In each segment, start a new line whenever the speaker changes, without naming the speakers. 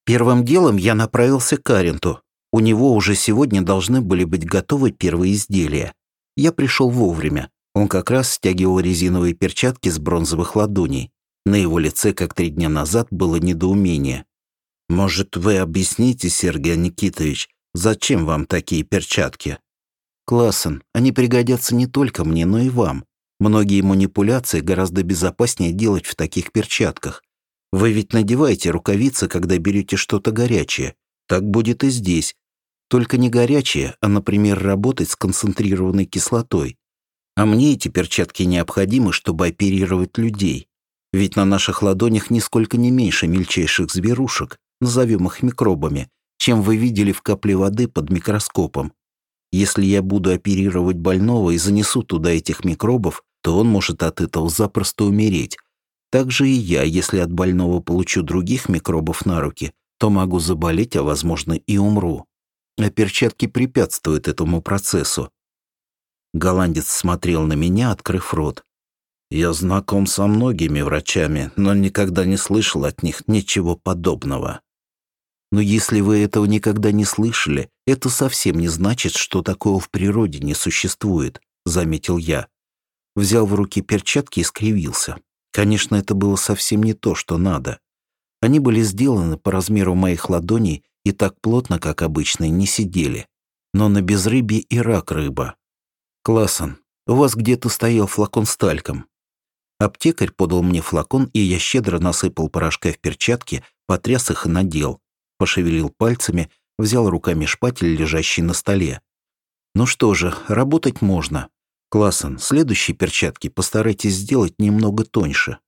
Первым делом я направился к Аренту. У него уже сегодня должны были быть готовы первые изделия. Я пришел вовремя. Он как раз стягивал резиновые перчатки с бронзовых ладоней. На его лице, как 3 дня назад, было недоумение. «Может, вы объясните, Сергей Никитович, зачем вам такие перчатки?» «Классен, они пригодятся не только мне, но и вам. Многие манипуляции гораздо безопаснее делать в таких перчатках. Вы ведь надеваете рукавицы, когда берете что-то горячее. Так будет и здесь. Только не горячее, а, например, работать с концентрированной кислотой. А мне эти перчатки необходимы, чтобы оперировать людей. Ведь на наших ладонях нисколько не меньше мельчайших зверушек, назовем их микробами, чем вы видели в капле воды под микроскопом. Если я буду оперировать больного и занесу туда этих микробов, то он может от этого запросто умереть. Так же и я, если от больного получу других микробов на руки, то могу заболеть, а возможно и умру. А перчатки препятствуют этому процессу. Голландец смотрел на меня, открыв рот. Я знаком со многими врачами, но никогда не слышал от них ничего подобного. Но если вы этого никогда не слышали, это совсем не значит, что такого в природе не существует, заметил я. Взял в руки перчатки и скривился. Конечно, это было совсем не то, что надо. Они были сделаны по размеру моих ладоней и так плотно, как обычные, не сидели. Но на безрыбье и рак рыба. Классен, у вас где-то стоял флакон с тальком. Аптекарь подал мне флакон, и я щедро насыпал порошка в перчатки, потряс их и надел. Пошевелил пальцами, взял руками шпатель, лежащий на столе. Ну что же, работать можно. Классен, следующие перчатки постарайтесь сделать немного тоньше.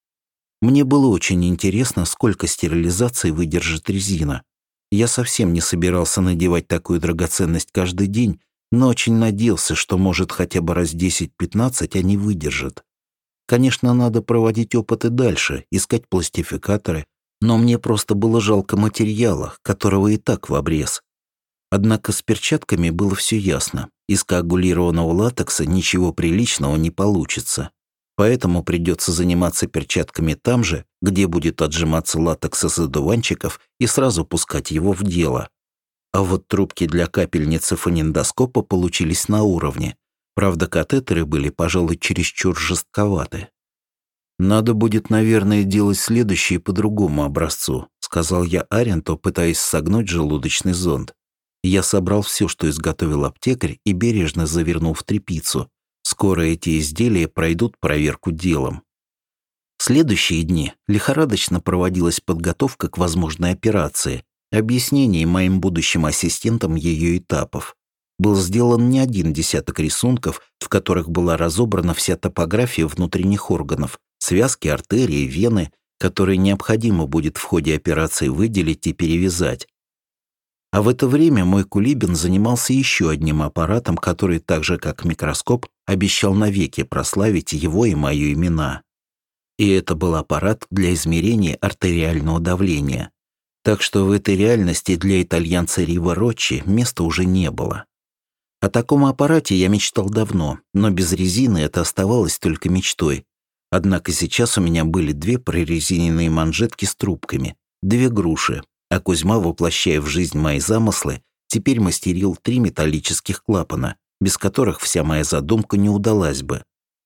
Мне было очень интересно, сколько стерилизации выдержит резина. Я совсем не собирался надевать такую драгоценность каждый день, но очень надеялся, что, может, хотя бы раз 10-15 они выдержат. Конечно, надо проводить опыты дальше, искать пластификаторы, но мне просто было жалко материала, которого и так в обрез. Однако с перчатками было все ясно. Из коагулированного латекса ничего приличного не получится. Поэтому придется заниматься перчатками там же, где будет отжиматься латекс из одуванчиков, и сразу пускать его в дело. А вот трубки для капельницы фонендоскопа получились на уровне. Правда, катетеры были, пожалуй, чересчур жестковаты. «Надо будет, наверное, делать следующее по другому образцу», сказал я Аренту, пытаясь согнуть желудочный зонд. Я собрал все, что изготовил аптекарь, и бережно завернул в тряпицу. Скоро эти изделия пройдут проверку делом. В следующие дни лихорадочно проводилась подготовка к возможной операции, объяснение моим будущим ассистентам ее этапов. Был сделан не один десяток рисунков, в которых была разобрана вся топография внутренних органов, связки, артерии, вены, которые необходимо будет в ходе операции выделить и перевязать. А в это время мой Кулибин занимался еще одним аппаратом, который, так же как микроскоп, обещал навеки прославить его и мои имена. И это был аппарат для измерения артериального давления. Так что в этой реальности для итальянца Рива Роччи места уже не было. О таком аппарате я мечтал давно, но без резины это оставалось только мечтой. Однако сейчас у меня были 2 прорезиненные манжетки с трубками, 2 груши, а Кузьма, воплощая в жизнь мои замыслы, теперь мастерил 3 металлических клапана, без которых вся моя задумка не удалась бы.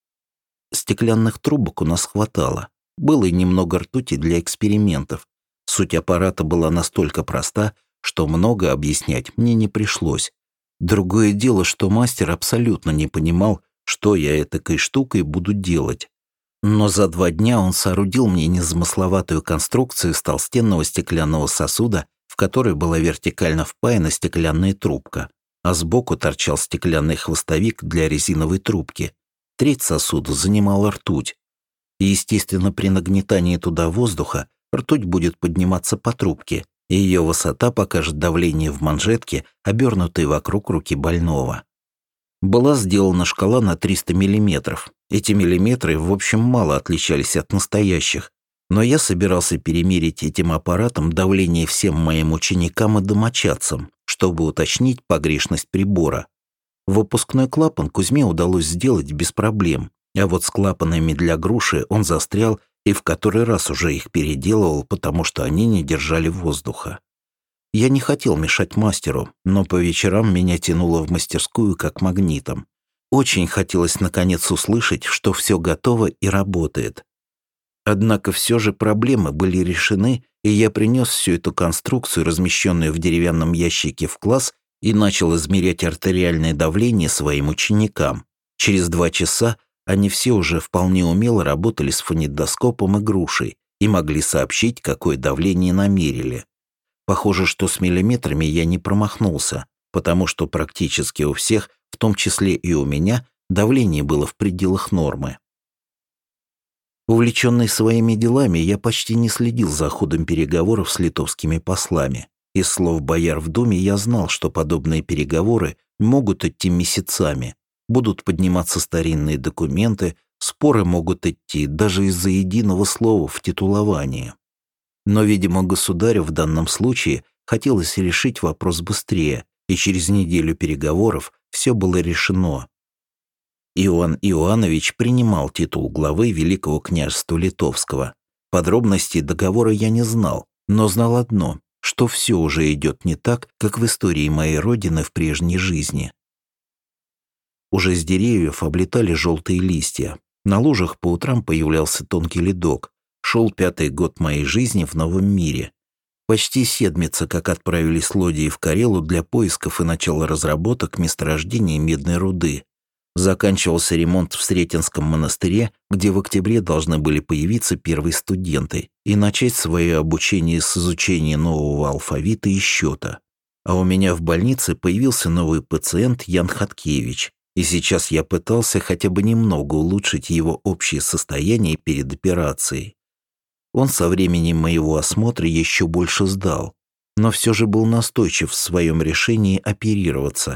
Стеклянных трубок у нас хватало. Было и немного ртути для экспериментов. Суть аппарата была настолько проста, что много объяснять мне не пришлось. Другое дело, что мастер абсолютно не понимал, что я этакой штукой буду делать. Но за 2 дня он соорудил мне незамысловатую конструкцию из толстенного стеклянного сосуда, в который была вертикально впаяна стеклянная трубка, а сбоку торчал стеклянный хвостовик для резиновой трубки. Треть сосуда занимала ртуть. И, естественно, при нагнетании туда воздуха ртуть будет подниматься по трубке, и ее высота покажет давление в манжетке, обернутой вокруг руки больного. Была сделана шкала на 300 мм. Эти миллиметры, в общем, мало отличались от настоящих, но я собирался перемерить этим аппаратом давление всем моим ученикам и домочадцам, чтобы уточнить погрешность прибора. Выпускной клапан Кузьме удалось сделать без проблем, а вот с клапанами для груши он застрял И в который раз уже их переделывал, потому что они не держали воздуха. Я не хотел мешать мастеру, но по вечерам меня тянуло в мастерскую как магнитом. Очень хотелось наконец услышать, что все готово и работает. Однако все же проблемы были решены, и я принес всю эту конструкцию, размещенную в деревянном ящике, в класс и начал измерять артериальное давление своим ученикам. Через 2 часа они все уже вполне умело работали с фонендоскопом и грушей и могли сообщить, какое давление намерили. Похоже, что с миллиметрами я не промахнулся, потому что практически у всех, в том числе и у меня, давление было в пределах нормы. Увлеченный своими делами, я почти не следил за ходом переговоров с литовскими послами. Из слов бояр в Думе я знал, что подобные переговоры могут идти месяцами, будут подниматься старинные документы, споры могут идти даже из-за единого слова в титуловании. Но, видимо, государю в данном случае хотелось решить вопрос быстрее, и через неделю переговоров все было решено. Иоанн Иоаннович принимал титул главы Великого княжества Литовского. Подробностей договора я не знал, но знал одно, что все уже идет не так, как в истории моей родины в прежней жизни. Уже с деревьев облетали желтые листья. На лужах по утрам появлялся тонкий ледок. Шел 5-й год моей жизни в новом мире. Почти седмица, как отправились лодии в Карелу для поисков и начала разработок месторождения медной руды. Заканчивался ремонт в Сретенском монастыре, где в октябре должны были появиться первые студенты и начать свое обучение с изучения нового алфавита и счета. А у меня в больнице появился новый пациент Ян Хаткевич, и сейчас я пытался хотя бы немного улучшить его общее состояние перед операцией. Он со временем моего осмотра еще больше сдал, но все же был настойчив в своем решении оперироваться.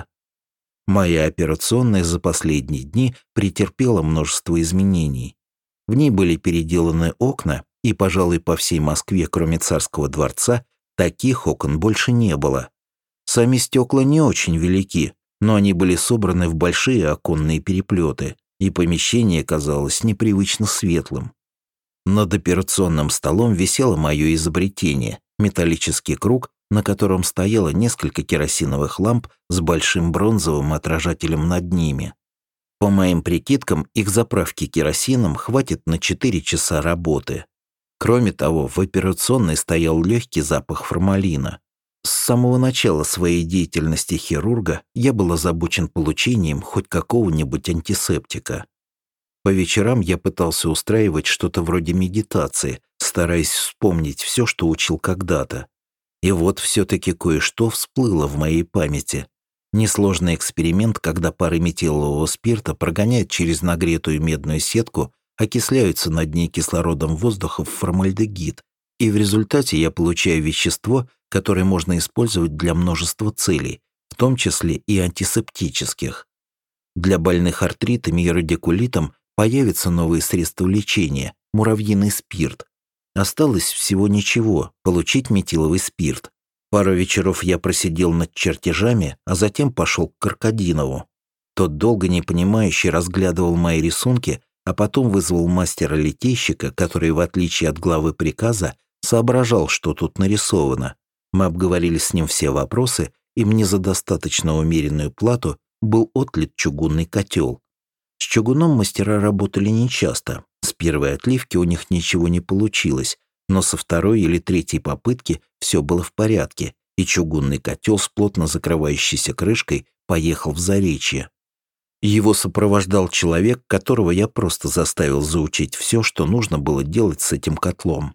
Моя операционная за последние дни претерпела множество изменений. В ней были переделаны окна, и, пожалуй, по всей Москве, кроме Царского дворца, таких окон больше не было. Сами стекла не очень велики, но они были собраны в большие оконные переплеты, и помещение казалось непривычно светлым. Над операционным столом висело мое изобретение – металлический круг, на котором стояло несколько керосиновых ламп с большим бронзовым отражателем над ними. По моим прикидкам, их заправки керосином хватит на 4 часа работы. Кроме того, в операционной стоял легкий запах формалина. С самого начала своей деятельности хирурга я был озабочен получением хоть какого-нибудь антисептика. По вечерам я пытался устраивать что-то вроде медитации, стараясь вспомнить все, что учил когда-то. И вот все-таки кое-что всплыло в моей памяти. Несложный эксперимент, когда пары метилового спирта прогоняют через нагретую медную сетку, окисляются на дне кислородом воздуха в формальдегид, и в результате я получаю вещество, которое можно использовать для множества целей, в том числе и антисептических. Для больных артритом и радикулитом появятся новые средства лечения – муравьиный спирт. Осталось всего ничего – получить метиловый спирт. Пару вечеров я просидел над чертежами, а затем пошел к Каркадинову. Тот долго непонимающе разглядывал мои рисунки, а потом вызвал мастера-литейщика, который, в отличие от главы приказа, соображал, что тут нарисовано. Мы обговорили с ним все вопросы, и мне за достаточно умеренную плату был отлит чугунный котел. С чугуном мастера работали нечасто. С первой отливки у них ничего не получилось, но со второй или третьей попытки все было в порядке, и чугунный котел с плотно закрывающейся крышкой поехал в Заречье. Его сопровождал человек, которого я просто заставил заучить все, что нужно было делать с этим котлом.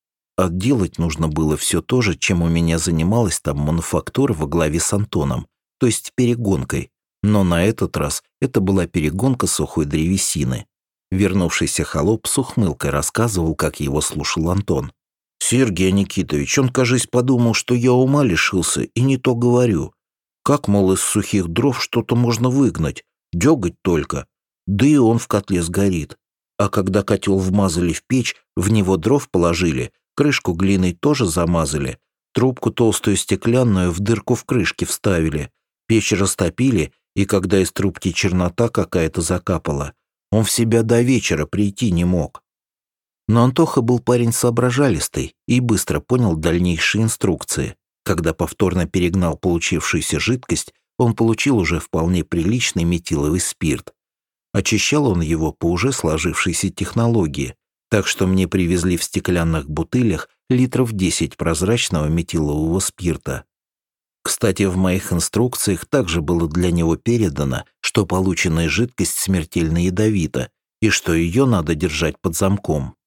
А делать нужно было все то же, чем у меня занималась там мануфактура во главе с Антоном, то есть перегонкой. Но на этот раз это была перегонка сухой древесины. Вернувшийся холоп с ухмылкой рассказывал, как его слушал Антон. «Сергей Никитович, он, кажись, подумал, что я ума лишился и не то говорю. Как, мол, из сухих дров что-то можно выгнать? Дёготь только. Да и он в котле сгорит. А когда котел вмазали в печь, в него дров положили, крышку глиной тоже замазали, трубку толстую стеклянную в дырку в крышке вставили, печь растопили, и когда из трубки чернота какая-то закапала, он в себя до вечера прийти не мог. Но Антоха был парень соображалистый и быстро понял дальнейшие инструкции. Когда повторно перегнал получившуюся жидкость, он получил уже вполне приличный метиловый спирт. Очищал он его по уже сложившейся технологии, так что мне привезли в стеклянных бутылях литров 10 прозрачного метилового спирта. Кстати, в моих инструкциях также было для него передано, что полученная жидкость смертельно ядовита и что ее надо держать под замком.